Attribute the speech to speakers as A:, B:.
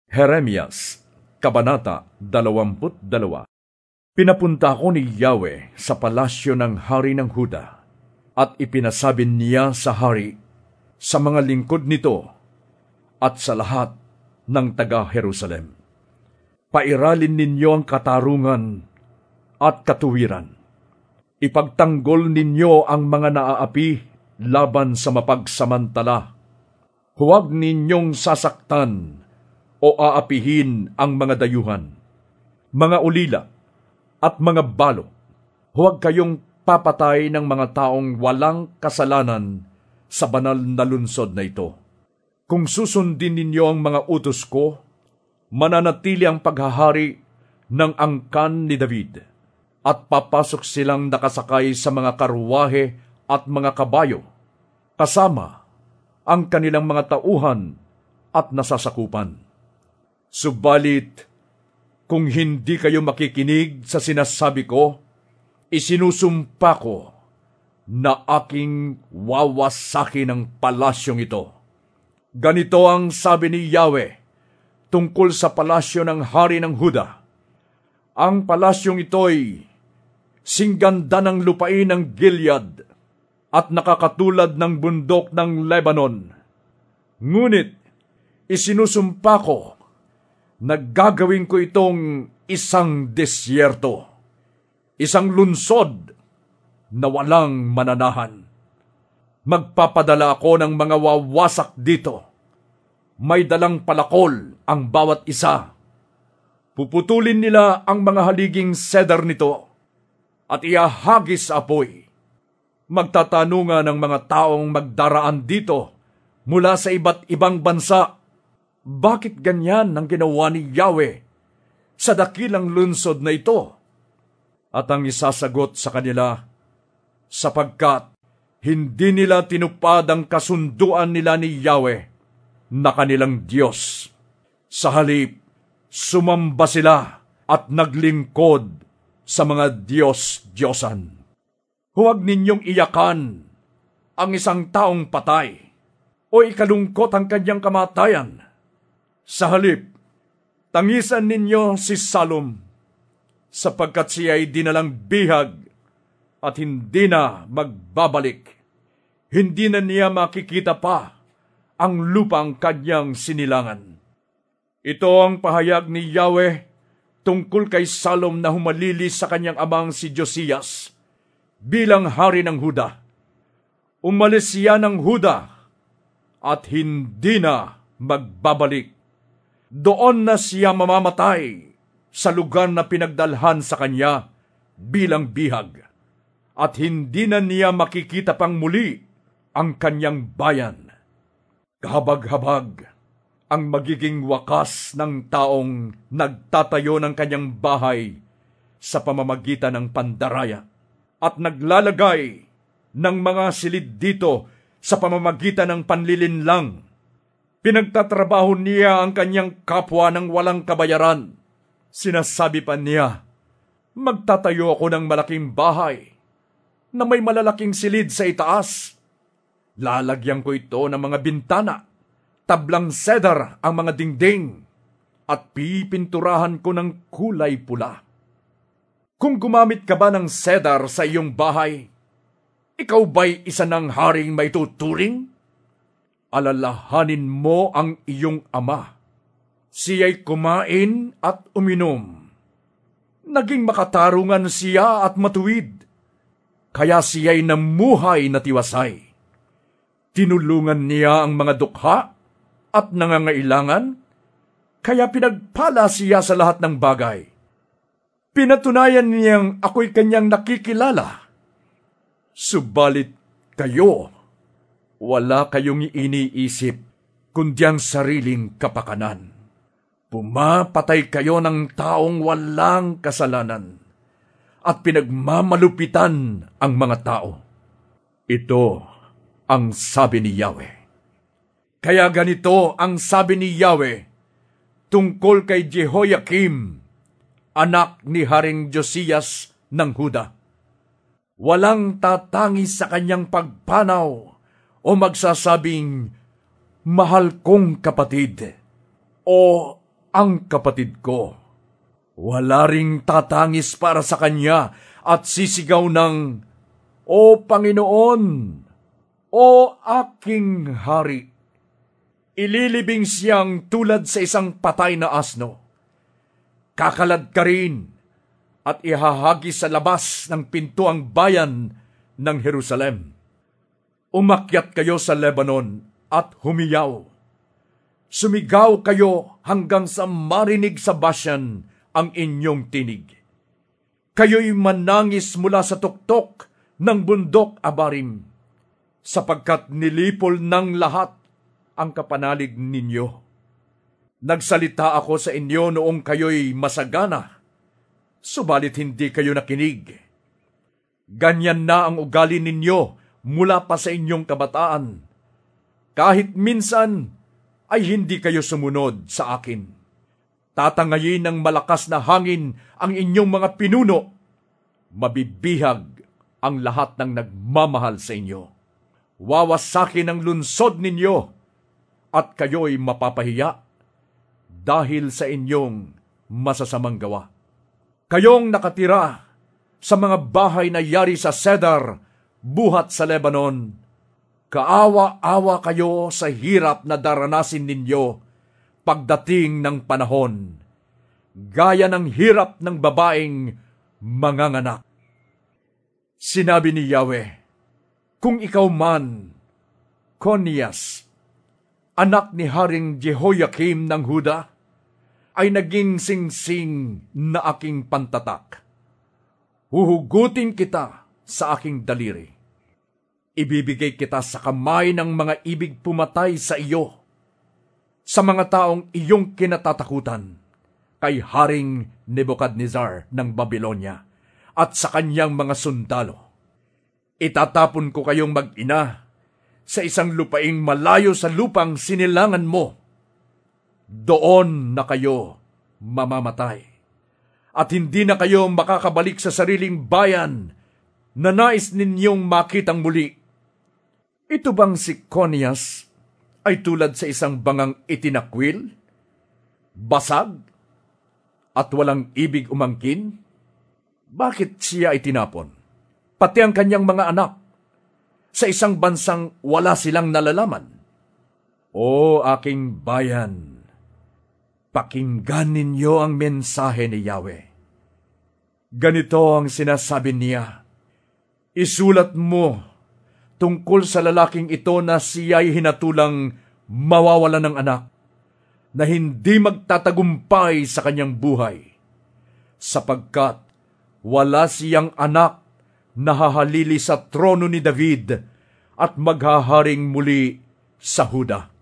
A: Jeremias, Kabanata 22. Pinapunta ko ni Yahweh sa palasyo ng hari ng Huda, at ipinasabi niya sa hari, sa mga lingkod nito, at sa lahat ng taga-Jerusalem. Pairalin ninyo ang katarungan at katuwiran. Ipagtanggol ninyo ang mga naaapi laban sa mapagsamantala. Huwag ninyong sasaktan o aapihin ang mga dayuhan, mga ulila, at mga balo. Huwag kayong papatay ng mga taong walang kasalanan sa banal na lunsod na ito. Kung susundin ninyo ang mga utos ko, mananatili ang paghahari ng angkan ni David, at papasok silang nakasakay sa mga karwahe at mga kabayo, kasama ang kanilang mga tauhan at nasasakupan. Subalit, kung hindi kayo makikinig sa sinasabi ko, isinusumpa ko na aking wawasakin ang palasyong ito. Ganito ang sabi ni Yahweh tungkol sa palasyo ng hari ng Huda. Ang palasyong ito'y singganda ng lupain ng Gilead at nakakatulad ng bundok ng Lebanon. Ngunit isinusumpa ko na gagawin ko itong isang disyerto, isang lunsod na walang mananahan. Magpapadala ako ng mga wawasak dito. May dalang palakol ang bawat isa. Puputulin nila ang mga haliging cedar nito at iahagis sa apoy. Magtatanungan ng mga taong magdaraan dito mula sa iba't ibang bansa, bakit ganyan ang ginawa ni Yahweh sa dakilang lunsod na ito? At ang isasagot sa kanila, sapagkat hindi nila tinupad ang kasunduan nila ni Yahweh na kanilang Diyos. Sa halip, sumamba sila at naglingkod sa mga Diyos-Diyosan. Huwag ninyong iyakan ang isang taong patay o ikalungkot ang kanyang kamatayan. Sa halip, tangisan ninyo si Salom, sapagkat siya ay dinalang bihag at hindi na magbabalik. Hindi na niya makikita pa ang lupang kanyang sinilangan. Ito ang pahayag ni Yahweh tungkol kay Salom na humalili sa kanyang amang si Josias bilang hari ng Huda. Umalis siya ng Huda at hindi na magbabalik. Doon na siya mamamatay sa lugar na pinagdalhan sa kanya bilang bihag, at hindi na niya makikita pang muli ang kanyang bayan. Kahabag-habag ang magiging wakas ng taong nagtatayo ng kanyang bahay sa pamamagitan ng pandaraya at naglalagay ng mga silid dito sa pamamagitan ng panlilinlang. Pinagtatrabaho niya ang kanyang kapwa ng walang kabayaran. Sinasabi pa niya, magtatayo ako ng malaking bahay na may malalaking silid sa itaas. Lalagyan ko ito ng mga bintana, tablang cedar ang mga dingding, at pipinturahan ko ng kulay pula. Kung gumamit ka ba ng cedar sa iyong bahay, ikaw ba'y isa ng haring may tuturing? Alalahanin mo ang iyong ama. Siya'y kumain at uminom. Naging makatarungan siya at matuwid, kaya siya'y namuhay na tiwasay. Tinulungan niya ang mga dukha at nangangailangan, kaya pinagpala siya sa lahat ng bagay. Pinatunayan niyang ako'y kanyang nakikilala. Subalit kayo, wala kayong iniisip kundi ang sariling kapakanan. Pumapatay kayo ng taong walang kasalanan at pinagmamalupitan ang mga tao. Ito ang sabi ni Yahweh. Kaya ganito ang sabi ni Yahweh tungkol kay Jehoiakim, anak ni Haring Josias ng Huda. Walang tatangis sa kanyang pagpanaw o magsasabing, mahal kong kapatid, o Ang kapatid ko, wala ring tatangis para sa kanya at sisigaw ng, O Panginoon, O aking hari! Ililibing siyang tulad sa isang patay na asno. Kakalad ka rin at ihahagis sa labas ng pinto ang bayan ng Jerusalem. Umakyat kayo sa Lebanon at humiyaw. Sumigaw kayo hanggang sa marinig sa Bashan ang inyong tinig. Kayo'y manangis mula sa tuktok ng bundok Abarim, sapagkat nilipol ng lahat ang kapanalig ninyo. Nagsalita ako sa inyo noong kayo'y masagana, subalit hindi kayo nakinig. Ganyan na ang ugali ninyo mula pa sa inyong kabataan. Kahit minsan ay hindi kayo sumunod sa akin. Tatangayin ng malakas na hangin ang inyong mga pinuno. Mabibihag ang lahat ng nagmamahal sa inyo. Wawasakin ang lunsod ninyo at kayo'y mapapahiya dahil sa inyong masasamang gawa. Kayong nakatira sa mga bahay na yari sa cedar, buhat sa Lebanon, kaawa-awa kayo sa hirap na daranasin ninyo pagdating ng panahon, gaya ng hirap ng babaeng manganganak. Sinabi ni Yahweh, kung ikaw man, Conias, anak ni Haring Jehoiakim ng Huda, ay naging singsing na aking pantatak, huhugutin kita sa aking daliri. Ibibigay kita sa kamay ng mga ibig pumatay sa iyo, sa mga taong iyong kinatatakutan, kay Haring Nebuchadnezzar ng Babylonia at sa kanyang mga sundalo. Itatapon ko kayong mag-ina sa isang lupaing malayo sa lupang sinilangan mo. Doon na kayo mamamatay, at hindi na kayo makakabalik sa sariling bayan na nais ninyong makitang muli. Ito bang si Conias ay tulad sa isang bangang itinakwil, basag, at walang ibig umangkin? Bakit siya itinapon? Pati ang kanyang mga anak, sa isang bansang wala silang nalalaman. O aking bayan, pakinggan ninyo ang mensahe ni Yahweh. Ganito ang sinasabi niya, isulat mo tungkol sa lalaking ito na siya'y hinatulang mawawala ng anak, na hindi magtatagumpay sa kanyang buhay, sapagkat wala siyang anak na hahalili sa trono ni David at maghaharing muli sa Huda.